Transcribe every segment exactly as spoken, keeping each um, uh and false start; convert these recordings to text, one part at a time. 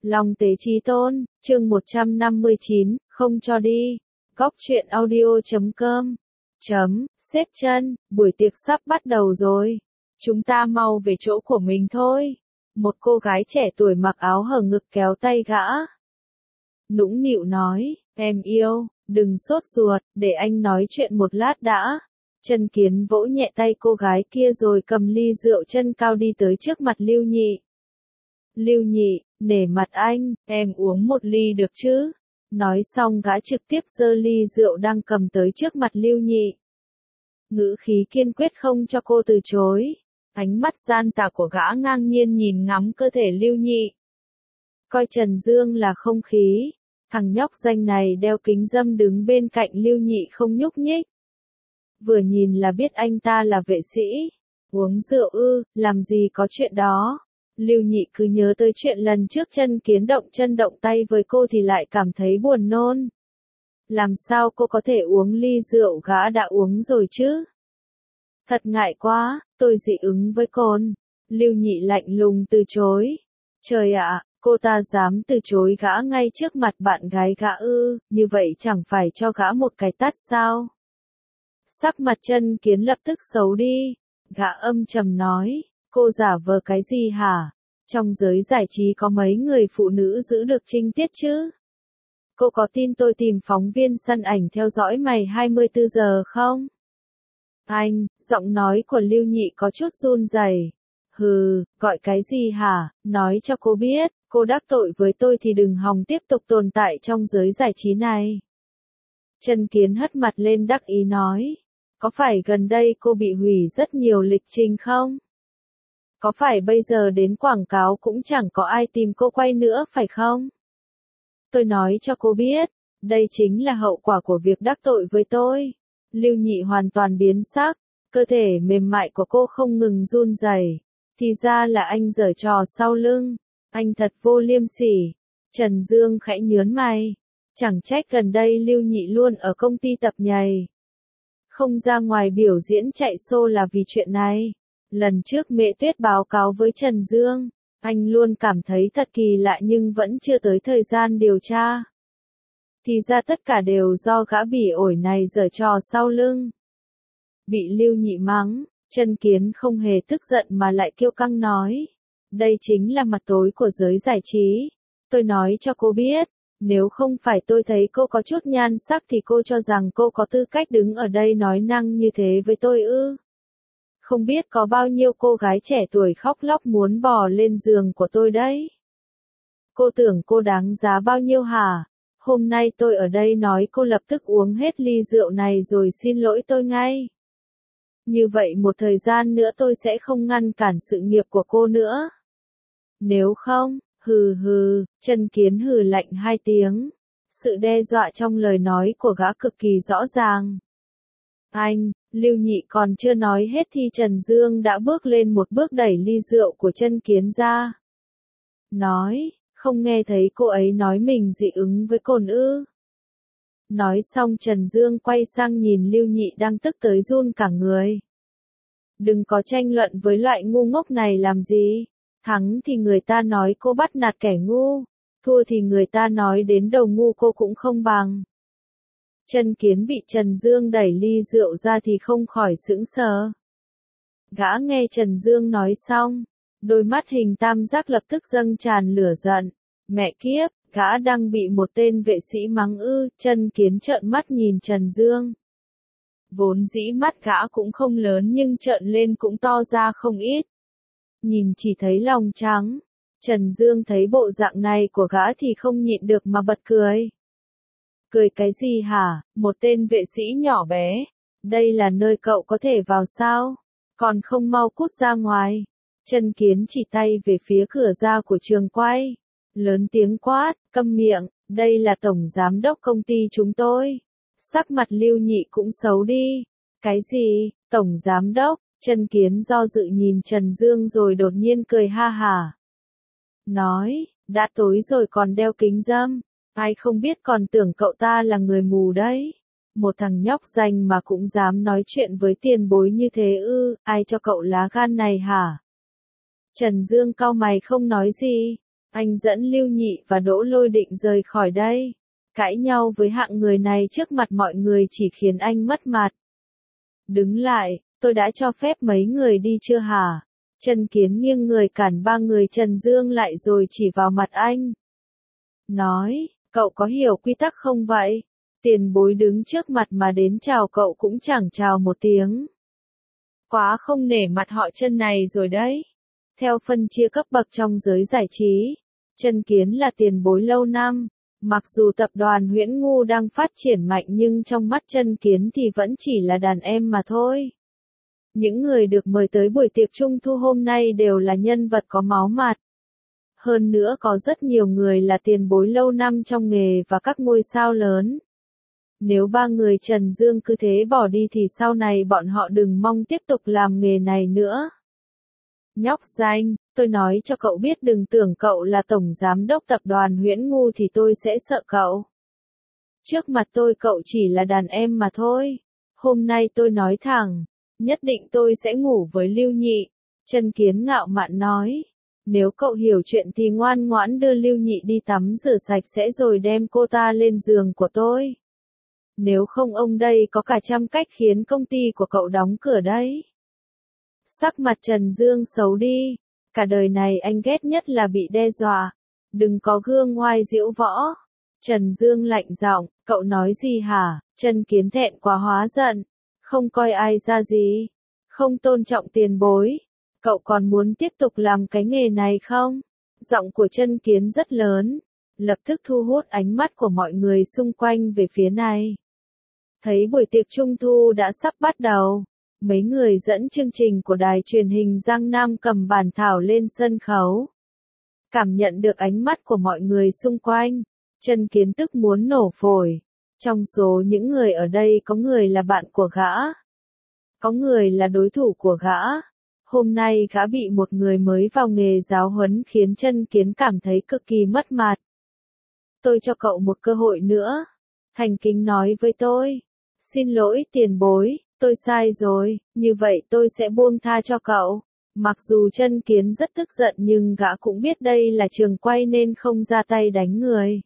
Long tế chí tôn, chương một trăm năm mươi chín, không cho đi. Góc truyện audio chấm com. Chấm, xếp chân, buổi tiệc sắp bắt đầu rồi. Chúng ta mau về chỗ của mình thôi. Một cô gái trẻ tuổi mặc áo hở ngực kéo tay gã. Nũng nịu nói, em yêu, đừng sốt ruột, để anh nói chuyện một lát đã. Trần Kiến vỗ nhẹ tay cô gái kia rồi cầm ly rượu chân cao đi tới trước mặt Lưu Nhị. Lưu Nhị, nể mặt anh, em uống một ly được chứ? Nói xong gã trực tiếp giơ ly rượu đang cầm tới trước mặt Lưu Nhị. Ngữ khí kiên quyết không cho cô từ chối. Ánh mắt gian tà của gã ngang nhiên nhìn ngắm cơ thể Lưu Nhị. Coi Trần Dương là không khí. Thằng nhóc danh này đeo kính râm đứng bên cạnh Lưu Nhị không nhúc nhích. Vừa nhìn là biết anh ta là vệ sĩ. Uống rượu ư, làm gì có chuyện đó. Lưu Nhị cứ nhớ tới chuyện lần trước Chân Kiến động chân động tay với cô thì lại cảm thấy buồn nôn. Làm sao cô có thể uống ly rượu gã đã uống rồi chứ? Thật ngại quá, tôi dị ứng với cồn. Lưu Nhị lạnh lùng từ chối. Trời ạ, cô ta dám từ chối gã ngay trước mặt bạn gái gã ư, như vậy chẳng phải cho gã một cái tát sao? Sắc mặt Chân Kiến lập tức xấu đi. Gã âm trầm nói, cô giả vờ cái gì hả? Trong giới giải trí có mấy người phụ nữ giữ được trinh tiết chứ? Cô có tin tôi tìm phóng viên săn ảnh theo dõi mày hai mươi tư giờ không? Anh, giọng nói của Lưu Nhị có chút run rẩy. Hừ, gọi cái gì hả? Nói cho cô biết, cô đắc tội với tôi thì đừng hòng tiếp tục tồn tại trong giới giải trí này. Trần Kiến hất mặt lên đắc ý nói. Có phải gần đây cô bị hủy rất nhiều lịch trình không? Có phải bây giờ đến quảng cáo cũng chẳng có ai tìm cô quay nữa phải không? Tôi nói cho cô biết, đây chính là hậu quả của việc đắc tội với tôi. Lưu Nhị hoàn toàn biến sắc, cơ thể mềm mại của cô không ngừng run rẩy. Thì ra là anh giở trò sau lưng, anh thật vô liêm sỉ. Trần Dương khẽ nhướng mày, chẳng trách gần đây Lưu Nhị luôn ở công ty tập nhảy. Không ra ngoài biểu diễn chạy xô là vì chuyện này. Lần trước Mẹ Tuyết báo cáo với Trần Dương, anh luôn cảm thấy thật kỳ lạ nhưng vẫn chưa tới thời gian điều tra. Thì ra tất cả đều do gã bỉ ổi này giở trò sau lưng. Bị Lưu Nhị mắng, Trần Kiến không hề tức giận mà lại kiêu căng nói. Đây chính là mặt tối của giới giải trí. Tôi nói cho cô biết, nếu không phải tôi thấy cô có chút nhan sắc thì cô cho rằng cô có tư cách đứng ở đây nói năng như thế với tôi ư. Không biết có bao nhiêu cô gái trẻ tuổi khóc lóc muốn bò lên giường của tôi đấy. Cô tưởng cô đáng giá bao nhiêu hả? Hôm nay tôi ở đây nói cô lập tức uống hết ly rượu này rồi xin lỗi tôi ngay. Như vậy một thời gian nữa tôi sẽ không ngăn cản sự nghiệp của cô nữa. Nếu không, hừ hừ, Trần Kiến hừ lạnh hai tiếng. Sự đe dọa trong lời nói của gã cực kỳ rõ ràng. Anh, Lưu Nhị còn chưa nói hết thì Trần Dương đã bước lên một bước đẩy ly rượu của Trần Kiến ra. Nói, không nghe thấy cô ấy nói mình dị ứng với cồn ư. Nói xong Trần Dương quay sang nhìn Lưu Nhị đang tức tới run cả người. Đừng có tranh luận với loại ngu ngốc này làm gì. Thắng thì người ta nói cô bắt nạt kẻ ngu, thua thì người ta nói đến đầu ngu cô cũng không bằng. Trần Kiến bị Trần Dương đẩy ly rượu ra thì không khỏi sững sờ. Gã nghe Trần Dương nói xong, đôi mắt hình tam giác lập tức dâng tràn lửa giận. Mẹ kiếp, gã đang bị một tên vệ sĩ mắng ư. Trần Kiến trợn mắt nhìn Trần Dương. Vốn dĩ mắt gã cũng không lớn nhưng trợn lên cũng to ra không ít. Nhìn chỉ thấy lòng trắng. Trần Dương thấy bộ dạng này của gã thì không nhịn được mà bật cười. Cười cái gì hả, một tên vệ sĩ nhỏ bé. Đây là nơi cậu có thể vào sao? Còn không mau cút ra ngoài. Trần Kiến chỉ tay về phía cửa ra của trường quay. Lớn tiếng quát, câm miệng, đây là tổng giám đốc công ty chúng tôi. Sắc mặt Lưu Nhị cũng xấu đi. Cái gì, tổng giám đốc? Trần Kiến do dự nhìn Trần Dương rồi đột nhiên cười ha hả. Nói, đã tối rồi còn đeo kính râm. Ai không biết còn tưởng cậu ta là người mù đấy. Một thằng nhóc danh mà cũng dám nói chuyện với tiền bối như thế ư, ai cho cậu lá gan này hả? Trần Dương cau mày không nói gì. Anh dẫn Lưu Nhị và Đỗ Lôi định rời khỏi đây. Cãi nhau với hạng người này trước mặt mọi người chỉ khiến anh mất mặt. Đứng lại, tôi đã cho phép mấy người đi chưa hả? Trần Kiến nghiêng người cản ba người Trần Dương lại rồi chỉ vào mặt anh. Nói, cậu có hiểu quy tắc không vậy? Tiền bối đứng trước mặt mà đến chào cậu cũng chẳng chào một tiếng. Quá không nể mặt họ Trần này rồi đấy. Theo phân chia cấp bậc trong giới giải trí, Trần Kiến là tiền bối lâu năm. Mặc dù tập đoàn Huyễn Ngu đang phát triển mạnh nhưng trong mắt Trần Kiến thì vẫn chỉ là đàn em mà thôi. Những người được mời tới buổi tiệc trung thu hôm nay đều là nhân vật có máu mặt. Hơn nữa có rất nhiều người là tiền bối lâu năm trong nghề và các ngôi sao lớn. Nếu ba người Trần Dương cứ thế bỏ đi thì sau này bọn họ đừng mong tiếp tục làm nghề này nữa. Nhóc danh, tôi nói cho cậu biết đừng tưởng cậu là tổng giám đốc tập đoàn Huyễn Ngu thì tôi sẽ sợ cậu. Trước mặt tôi cậu chỉ là đàn em mà thôi. Hôm nay tôi nói thẳng, nhất định tôi sẽ ngủ với Lưu Nhị. Trần Kiến ngạo mạn nói, nếu cậu hiểu chuyện thì ngoan ngoãn đưa Lưu Nhị đi tắm rửa sạch sẽ rồi đem cô ta lên giường của tôi. Nếu không ông đây có cả trăm cách khiến công ty của cậu đóng cửa đấy. Sắc mặt Trần Dương xấu đi, cả đời này anh ghét nhất là bị đe dọa. Đừng có gương ngoai diễu võ. Trần Dương lạnh giọng, cậu nói gì hả? Trần Kiến thẹn quá hóa giận, không coi ai ra gì, không tôn trọng tiền bối. Cậu còn muốn tiếp tục làm cái nghề này không? Giọng của Trần Kiến rất lớn, lập tức thu hút ánh mắt của mọi người xung quanh về phía này. Thấy buổi tiệc trung thu đã sắp bắt đầu, mấy người dẫn chương trình của đài truyền hình Giang Nam cầm bản thảo lên sân khấu. Cảm nhận được ánh mắt của mọi người xung quanh, Trần Kiến tức muốn nổ phổi. Trong số những người ở đây có người là bạn của gã, có người là đối thủ của gã. Hôm nay gã bị một người mới vào nghề giáo huấn khiến Trần Kiến cảm thấy cực kỳ mất mặt. Tôi cho cậu một cơ hội nữa. Thành kính nói với tôi. Xin lỗi tiền bối, tôi sai rồi, như vậy tôi sẽ buông tha cho cậu. Mặc dù Trần Kiến rất tức giận nhưng gã cũng biết đây là trường quay nên không ra tay đánh người.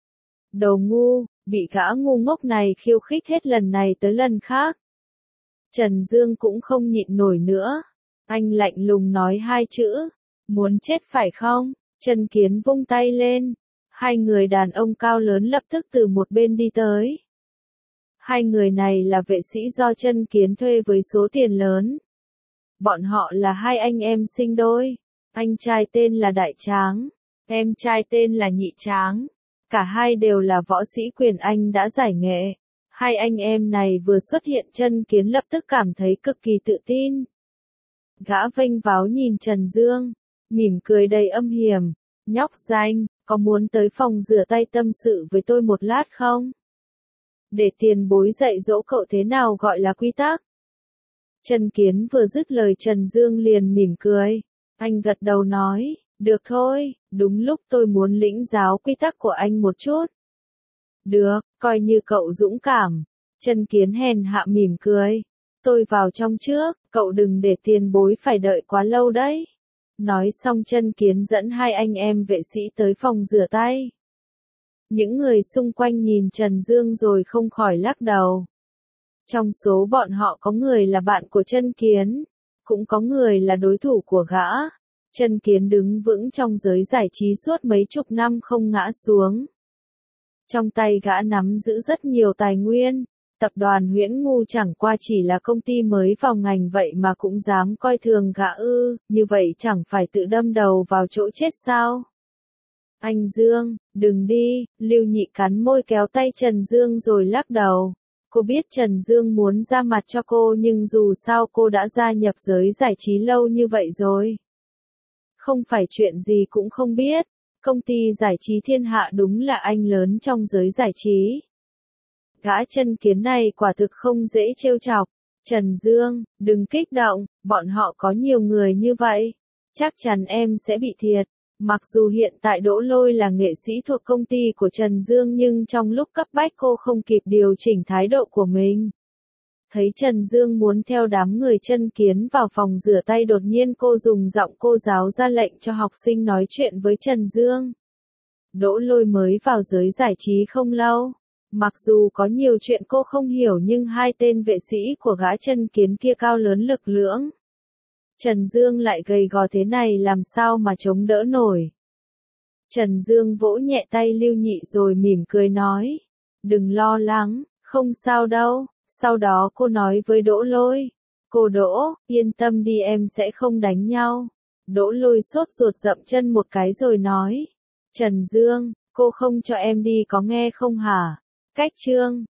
Đồ ngu, bị gã ngu ngốc này khiêu khích hết lần này tới lần khác. Trần Dương cũng không nhịn nổi nữa. Anh lạnh lùng nói hai chữ, muốn chết phải không? Trần Kiến vung tay lên. Hai người đàn ông cao lớn lập tức từ một bên đi tới. Hai người này là vệ sĩ do Trần Kiến thuê với số tiền lớn. Bọn họ là hai anh em sinh đôi. Anh trai tên là Đại Tráng, em trai tên là Nhị Tráng. Cả hai đều là võ sĩ quyền Anh đã giải nghệ. Hai anh em này vừa xuất hiện Trần Kiến lập tức cảm thấy cực kỳ tự tin. Gã vênh váo nhìn Trần Dương, mỉm cười đầy âm hiểm. Nhóc danh, có muốn tới phòng rửa tay tâm sự với tôi một lát không? Để tiền bối dạy dỗ cậu thế nào gọi là quy tắc. Trần Kiến vừa dứt lời Trần Dương liền mỉm cười. Anh gật đầu nói, được thôi, đúng lúc tôi muốn lĩnh giáo quy tắc của anh một chút. Được, coi như cậu dũng cảm. Trần Kiến hèn hạ mỉm cười. Tôi vào trong trước, cậu đừng để tiền bối phải đợi quá lâu đấy. Nói xong Trần Kiến dẫn hai anh em vệ sĩ tới phòng rửa tay. Những người xung quanh nhìn Trần Dương rồi không khỏi lắc đầu. Trong số bọn họ có người là bạn của Trần Kiến, cũng có người là đối thủ của gã. Trần Kiến đứng vững trong giới giải trí suốt mấy chục năm không ngã xuống. Trong tay gã nắm giữ rất nhiều tài nguyên. Tập đoàn Huyễn Ngu chẳng qua chỉ là công ty mới vào ngành vậy mà cũng dám coi thường gã ư, như vậy chẳng phải tự đâm đầu vào chỗ chết sao? Anh Dương, đừng đi, Lưu Nhị cắn môi kéo tay Trần Dương rồi lắc đầu. Cô biết Trần Dương muốn ra mặt cho cô nhưng dù sao cô đã gia nhập giới giải trí lâu như vậy rồi. Không phải chuyện gì cũng không biết, công ty giải trí thiên hạ đúng là anh lớn trong giới giải trí. Gã Trần Kiến này quả thực không dễ trêu chọc. Trần Dương, đừng kích động, bọn họ có nhiều người như vậy. Chắc chắn em sẽ bị thiệt. Mặc dù hiện tại Đỗ Lôi là nghệ sĩ thuộc công ty của Trần Dương nhưng trong lúc cấp bách cô không kịp điều chỉnh thái độ của mình. Thấy Trần Dương muốn theo đám người chân kiến vào phòng rửa tay, đột nhiên cô dùng giọng cô giáo ra lệnh cho học sinh nói chuyện với Trần Dương. Đỗ Lôi mới vào giới giải trí không lâu. Mặc dù có nhiều chuyện cô không hiểu nhưng hai tên vệ sĩ của gã chân kiến kia cao lớn lực lưỡng. Trần Dương lại gầy gò thế này làm sao mà chống đỡ nổi. Trần Dương vỗ nhẹ tay Lưu Nhị rồi mỉm cười nói. Đừng lo lắng, không sao đâu. Sau đó cô nói với Đỗ Lôi. Cô Đỗ, yên tâm đi, em sẽ không đánh nhau. Đỗ Lôi sốt ruột dậm chân một cái rồi nói. Trần Dương, cô không cho em đi có nghe không hả? Cách chương